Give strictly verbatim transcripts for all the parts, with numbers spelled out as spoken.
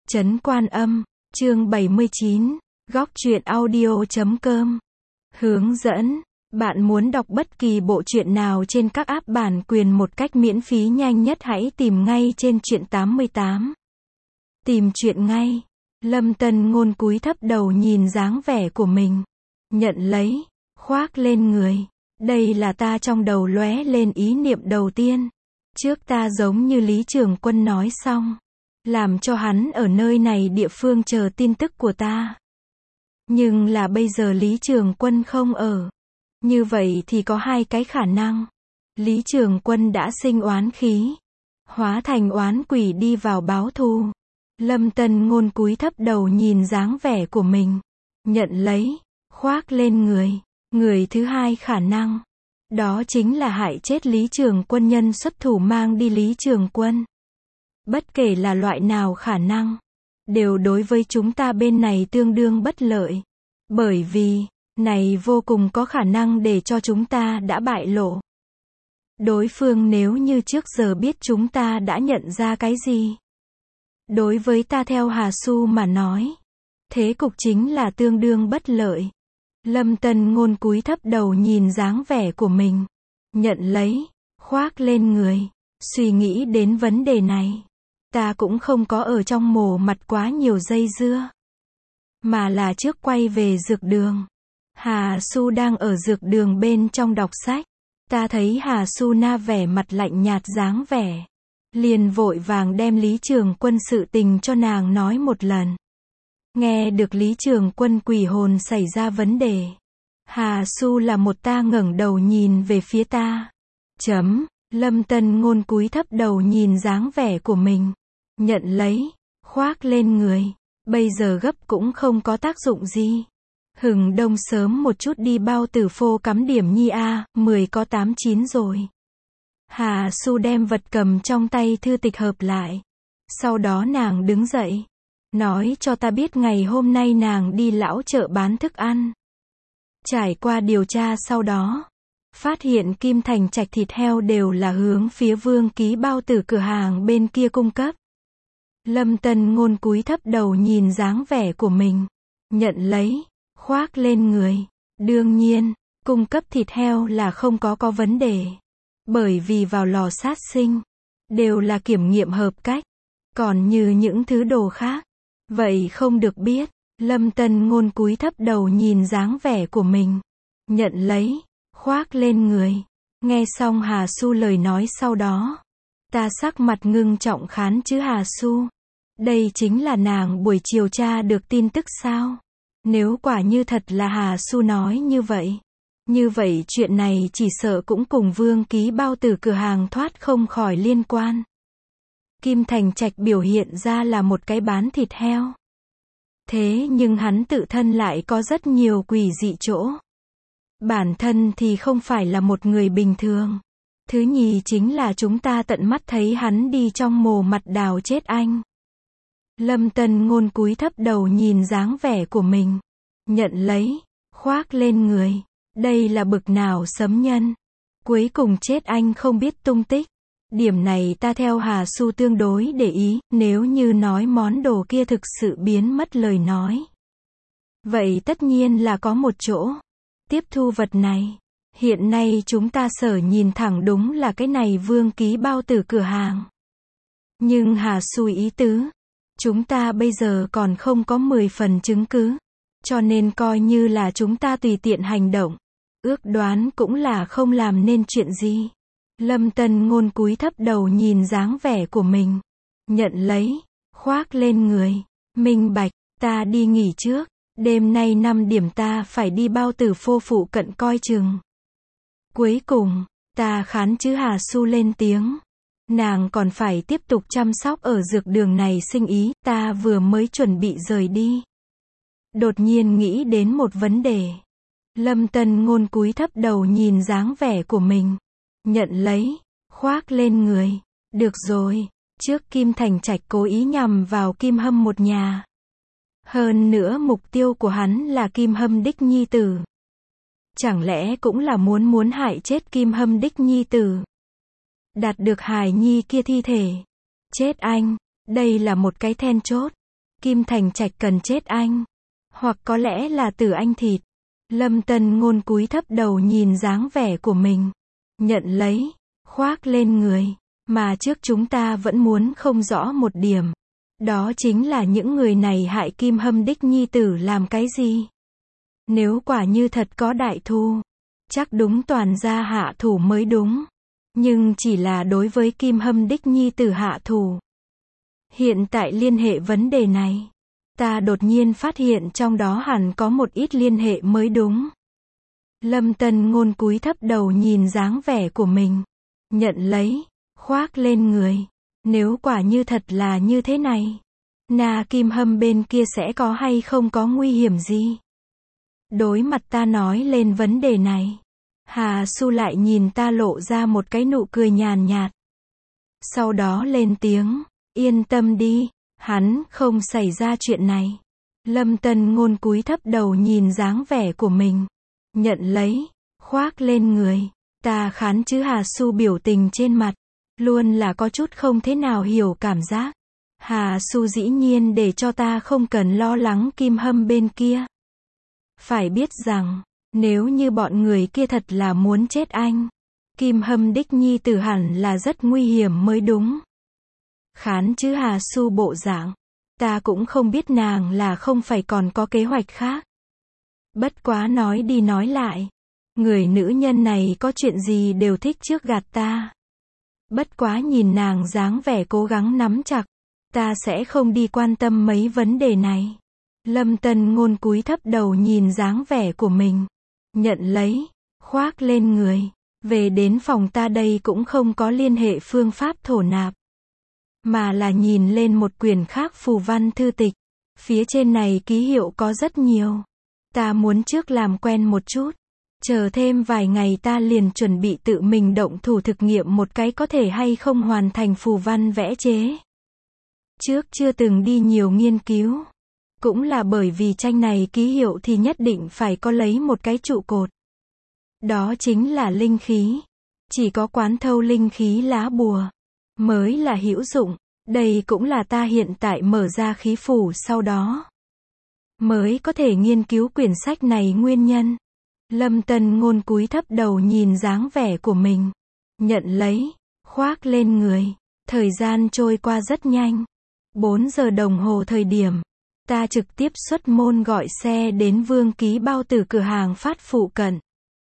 Trấn Quan Âm, chương bảy mươi chín, góc truyện audio chấm com. Hướng dẫn, bạn muốn đọc bất kỳ bộ truyện nào trên các app bản quyền một cách miễn phí nhanh nhất hãy tìm ngay trên truyện tám mươi tám. Tìm truyện ngay. Lâm Tân Ngôn cúi thấp đầu nhìn dáng vẻ của mình. Nhận lấy, khoác lên người. Đây là ta trong đầu lóe lên ý niệm đầu tiên. Trước ta giống như Lý Trường Quân nói xong. Làm cho hắn ở nơi này địa phương chờ tin tức của ta. Nhưng là bây giờ Lý Trường Quân không ở. Như vậy thì có hai cái khả năng. Lý Trường Quân đã sinh oán khí. Hóa thành oán quỷ đi vào báo thù. Lâm Tân Ngôn cúi thấp đầu nhìn dáng vẻ của mình. Nhận lấy, khoác lên người. Người thứ hai khả năng. Đó chính là hại chết Lý Trường Quân nhân xuất thủ mang đi Lý Trường Quân. Bất kể là loại nào khả năng, đều đối với chúng ta bên này tương đương bất lợi. Bởi vì, này vô cùng có khả năng để cho chúng ta đã bại lộ. Đối phương nếu như trước giờ biết chúng ta đã nhận ra cái gì. Đối với ta theo Hà Su mà nói, thế cục chính là tương đương bất lợi. Lâm Tân Ngôn cúi thấp đầu nhìn dáng vẻ của mình. Nhận lấy, khoác lên người. Suy nghĩ đến vấn đề này. Ta cũng không có ở trong mồ mặt quá nhiều dây dưa. Mà là trước quay về dược đường. Hà Su đang ở dược đường bên trong đọc sách. Ta thấy Hà Su Na vẻ mặt lạnh nhạt dáng vẻ. Liền vội vàng đem Lý Trường Quân sự tình cho nàng nói một lần. Nghe được Lý Trường Quân quỷ hồn xảy ra vấn đề. Hà Su là một ta ngẩng đầu nhìn về phía ta. Chấm, Lâm Tân Ngôn cúi thấp đầu nhìn dáng vẻ của mình. Nhận lấy, khoác lên người. Bây giờ gấp cũng không có tác dụng gì. Hừng đông sớm một chút đi bao tử phô cắm điểm nhi a, mười có tám chín rồi. Hà Su đem vật cầm trong tay thư tịch hợp lại. Sau đó nàng đứng dậy. Nói cho ta biết ngày hôm nay nàng đi lão chợ bán thức ăn. Trải qua điều tra sau đó. Phát hiện Kim Thành Trạch thịt heo đều là hướng phía Vương Ký bao tử cửa hàng bên kia cung cấp. Lâm Tân Ngôn cúi thấp đầu nhìn dáng vẻ của mình. Nhận lấy, khoác lên người. Đương nhiên, cung cấp thịt heo là không có có vấn đề. Bởi vì vào lò sát sinh, đều là kiểm nghiệm hợp cách. Còn như những thứ đồ khác, vậy không được biết. Lâm Tân Ngôn cúi thấp đầu nhìn dáng vẻ của mình. Nhận lấy, khoác lên người. Nghe xong Hà Su lời nói sau đó. Ta sắc mặt ngưng trọng khán chứ Hà Su. Đây chính là nàng buổi chiều tra được tin tức sao? Nếu quả như thật là Hà Su nói như vậy. Như vậy chuyện này chỉ sợ cũng cùng Vương Ký bao tử cửa hàng thoát không khỏi liên quan. Kim Thành Trạch biểu hiện ra là một cái bán thịt heo. Thế nhưng hắn tự thân lại có rất nhiều quỷ dị chỗ. Bản thân thì không phải là một người bình thường. Thứ nhì chính là chúng ta tận mắt thấy hắn đi trong mồ mặt đào chết anh. Lâm Tân Ngôn cúi thấp đầu nhìn dáng vẻ của mình. Nhận lấy, khoác lên người. Đây là bực nào sấm nhân. Cuối cùng chết anh không biết tung tích. Điểm này ta theo Hà Su tương đối để ý. Nếu như nói món đồ kia thực sự biến mất lời nói. Vậy tất nhiên là có một chỗ. Tiếp thu vật này. Hiện nay chúng ta sở nhìn thẳng đúng là cái này Vương Ký bao tử cửa hàng. Nhưng Hà Su ý tứ. Chúng ta bây giờ còn không có mười phần chứng cứ. Cho nên coi như là chúng ta tùy tiện hành động. Ước đoán cũng là không làm nên chuyện gì. Lâm Tân Ngôn cúi thấp đầu nhìn dáng vẻ của mình. Nhận lấy, khoác lên người. Minh bạch, ta đi nghỉ trước. Đêm nay năm điểm ta phải đi bao tử phô phụ cận coi chừng. Cuối cùng, ta khán chứ Hà Su lên tiếng. Nàng còn phải tiếp tục chăm sóc ở dược đường này sinh ý. Ta vừa mới chuẩn bị rời đi. Đột nhiên nghĩ đến một vấn đề. Lâm Tân Ngôn cúi thấp đầu nhìn dáng vẻ của mình. Nhận lấy, khoác lên người. Được rồi, trước Kim Thành Trạch cố ý nhằm vào Kim Hâm một nhà. Hơn nữa mục tiêu của hắn là Kim Hâm đích nhi tử. Chẳng lẽ cũng là muốn muốn hại chết Kim Hâm đích nhi tử. Đạt được hài nhi kia thi thể. Chết anh, đây là một cái then chốt. Kim Thành Trạch cần chết anh. Hoặc có lẽ là Tử Anh thịt. Lâm Tân Ngôn cúi thấp đầu nhìn dáng vẻ của mình. Nhận lấy, khoác lên người. Mà trước chúng ta vẫn muốn không rõ một điểm. Đó chính là những người này hại Kim Hâm đích nhi tử làm cái gì? Nếu quả như thật có đại thù, chắc đúng toàn gia hạ thủ mới đúng. Nhưng chỉ là đối với Kim Hâm đích nhi tử hạ thủ. Hiện tại liên hệ vấn đề này, ta đột nhiên phát hiện trong đó hẳn có một ít liên hệ mới đúng. Lâm Tân Ngôn cúi thấp đầu nhìn dáng vẻ của mình. Nhận lấy, khoác lên người. Nếu quả như thật là như thế này, Na Kim Hâm bên kia sẽ có hay không có nguy hiểm gì? Đối mặt ta nói lên vấn đề này, Hà Su lại nhìn ta lộ ra một cái nụ cười nhàn nhạt. Sau đó lên tiếng, yên tâm đi, hắn không xảy ra chuyện này. Lâm Tân Ngôn cúi thấp đầu nhìn dáng vẻ của mình. Nhận lấy, khoác lên người. Ta khán chứ Hà Su biểu tình trên mặt, luôn là có chút không thế nào hiểu cảm giác. Hà Su dĩ nhiên để cho ta không cần lo lắng Kim Hâm bên kia. Phải biết rằng, nếu như bọn người kia thật là muốn chết anh, Kim Hâm đích nhi tử hẳn là rất nguy hiểm mới đúng. Khán chứ Hà Su bộ dạng, ta cũng không biết nàng là không phải còn có kế hoạch khác. Bất quá nói đi nói lại, người nữ nhân này có chuyện gì đều thích trước gạt ta. Bất quá nhìn nàng dáng vẻ cố gắng nắm chặt, ta sẽ không đi quan tâm mấy vấn đề này. Lâm Tân Ngôn cúi thấp đầu nhìn dáng vẻ của mình. Nhận lấy, khoác lên người. Về đến phòng ta đây cũng không có liên hệ phương pháp thổ nạp, mà là nhìn lên một quyển khác phù văn thư tịch. Phía trên này ký hiệu có rất nhiều. Ta muốn trước làm quen một chút. Chờ thêm vài ngày ta liền chuẩn bị tự mình động thủ thực nghiệm một cái có thể hay không hoàn thành phù văn vẽ chế. Trước chưa từng đi nhiều nghiên cứu. Cũng là bởi vì tranh này ký hiệu thì nhất định phải có lấy một cái trụ cột. Đó chính là linh khí. Chỉ có quán thâu linh khí lá bùa mới là hữu dụng. Đây cũng là ta hiện tại mở ra khí phủ sau đó mới có thể nghiên cứu quyển sách này nguyên nhân. Lâm Tân Ngôn cúi thấp đầu nhìn dáng vẻ của mình. Nhận lấy, khoác lên người. Thời gian trôi qua rất nhanh. bốn giờ đồng hồ thời điểm, ta trực tiếp xuất môn gọi xe đến Vương Ký Bao Tử cửa hàng phát phụ cận.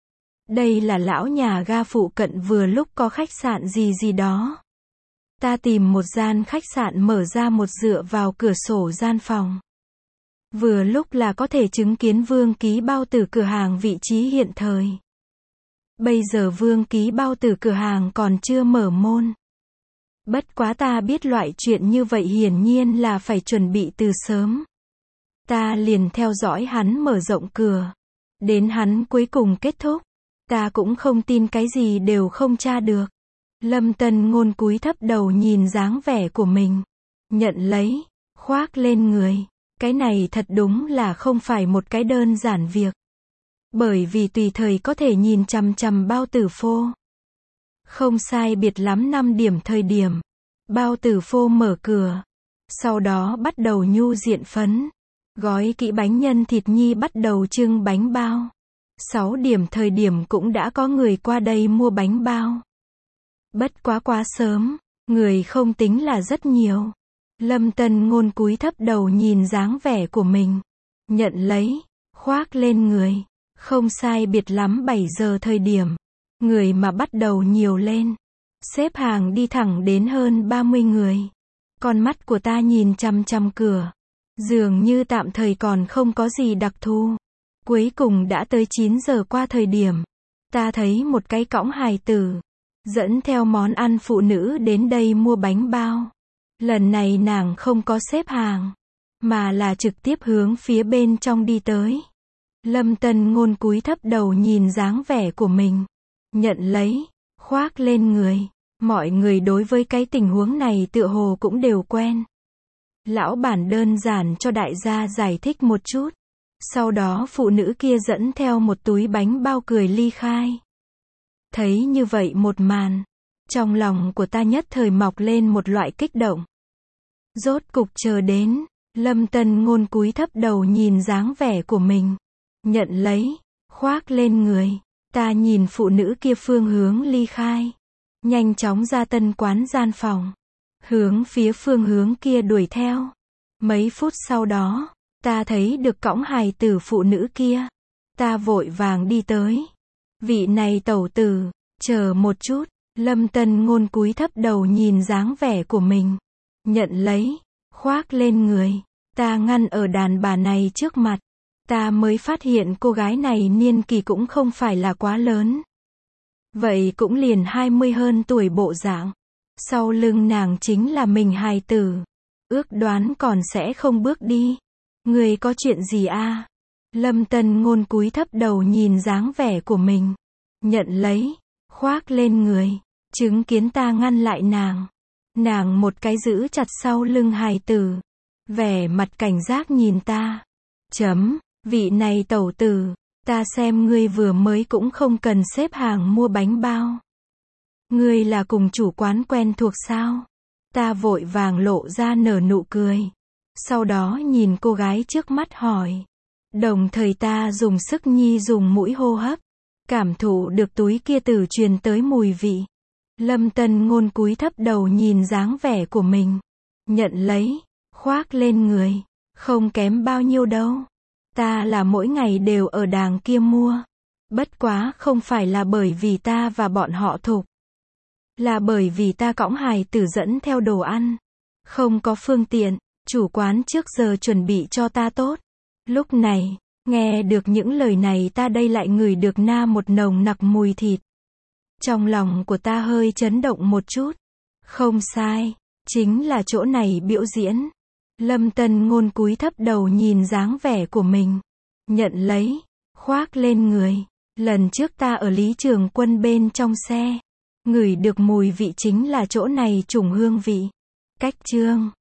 Đây là lão nhà ga phụ cận vừa lúc có khách sạn gì gì đó. Ta tìm một gian khách sạn mở ra một dựa vào cửa sổ gian phòng. Vừa lúc là có thể chứng kiến Vương Ký Bao Tử cửa hàng vị trí hiện thời. Bây giờ Vương Ký Bao Tử cửa hàng còn chưa mở môn. Bất quá ta biết loại chuyện như vậy hiển nhiên là phải chuẩn bị từ sớm. Ta liền theo dõi hắn mở rộng cửa. Đến hắn cuối cùng kết thúc. Ta cũng không tin cái gì đều không tra được. Lâm Tân Ngôn cúi thấp đầu nhìn dáng vẻ của mình. Nhận lấy, khoác lên người. Cái này thật đúng là không phải một cái đơn giản việc. Bởi vì tùy thời có thể nhìn chằm chằm Bao Tử phô. Không sai biệt lắm năm điểm thời điểm. Bao Tử phô mở cửa. Sau đó bắt đầu nhu diện phấn. Gói kỹ bánh nhân thịt nhi bắt đầu trưng bánh bao. sáu điểm thời điểm cũng đã có người qua đây mua bánh bao. Bất quá quá sớm, người không tính là rất nhiều. Lâm Tân Ngôn cúi thấp đầu nhìn dáng vẻ của mình. Nhận lấy, khoác lên người. Không sai biệt lắm bảy giờ thời điểm. Người mà bắt đầu nhiều lên. Xếp hàng đi thẳng đến hơn ba mươi người. Con mắt của ta nhìn chằm chằm cửa. Dường như tạm thời còn không có gì đặc thù. Cuối cùng đã tới chín giờ qua thời điểm. Ta thấy một cái cõng hài tử. Dẫn theo món ăn phụ nữ đến đây mua bánh bao. Lần này nàng không có xếp hàng. Mà là trực tiếp hướng phía bên trong đi tới. Lâm Tân Ngôn cúi thấp đầu nhìn dáng vẻ của mình. Nhận lấy, khoác lên người. Mọi người đối với cái tình huống này tựa hồ cũng đều quen. Lão bản đơn giản cho đại gia giải thích một chút. Sau đó phụ nữ kia dẫn theo một túi bánh bao cười ly khai. Thấy như vậy một màn. Trong lòng của ta nhất thời mọc lên một loại kích động. Rốt cục chờ đến. Lâm Tân Ngôn cúi thấp đầu nhìn dáng vẻ của mình. Nhận lấy, khoác lên người. Ta nhìn phụ nữ kia phương hướng ly khai. Nhanh chóng ra tân quán gian phòng. Hướng phía phương hướng kia đuổi theo. Mấy phút sau đó, ta thấy được cõng hài tử phụ nữ kia. Ta vội vàng đi tới. Vị này tẩu tử, chờ một chút. Lâm Tân Ngôn cúi thấp đầu nhìn dáng vẻ của mình. Nhận lấy, khoác lên người. Ta ngăn ở đàn bà này trước mặt. Ta mới phát hiện cô gái này niên kỳ cũng không phải là quá lớn. Vậy cũng liền hai mươi hơn tuổi bộ dạng. Sau lưng nàng chính là mình hài tử. Ước đoán còn sẽ không bước đi. Người có chuyện gì a? Lâm Tân Ngôn cúi thấp đầu nhìn dáng vẻ của mình. Nhận lấy, khoác lên người. Chứng kiến ta ngăn lại nàng. Nàng một cái giữ chặt sau lưng hài tử. Vẻ mặt cảnh giác nhìn ta. Chấm, vị này tẩu tử, ta xem ngươi vừa mới cũng không cần xếp hàng mua bánh bao. Ngươi là cùng chủ quán quen thuộc sao? Ta vội vàng lộ ra nở nụ cười. Sau đó nhìn cô gái trước mắt hỏi. Đồng thời ta dùng sức nhi dùng mũi hô hấp. Cảm thụ được túi kia từ truyền tới mùi vị. Lâm Tân Ngôn cúi thấp đầu nhìn dáng vẻ của mình. Nhận lấy, khoác lên người. Không kém bao nhiêu đâu. Ta là mỗi ngày đều ở đàng kia mua. Bất quá không phải là bởi vì ta và bọn họ thục. Là bởi vì ta cõng hài tử dẫn theo đồ ăn. Không có phương tiện, chủ quán trước giờ chuẩn bị cho ta tốt. Lúc này, nghe được những lời này ta đây lại ngửi được na một nồng nặc mùi thịt. Trong lòng của ta hơi chấn động một chút. Không sai, chính là chỗ này biểu diễn. Lâm Tân Ngôn cúi thấp đầu nhìn dáng vẻ của mình. Nhận lấy, khoác lên người. Lần trước ta ở Lý Trường Quân bên trong xe. Ngửi được mùi vị chính là chỗ này trùng hương vị. Cách chương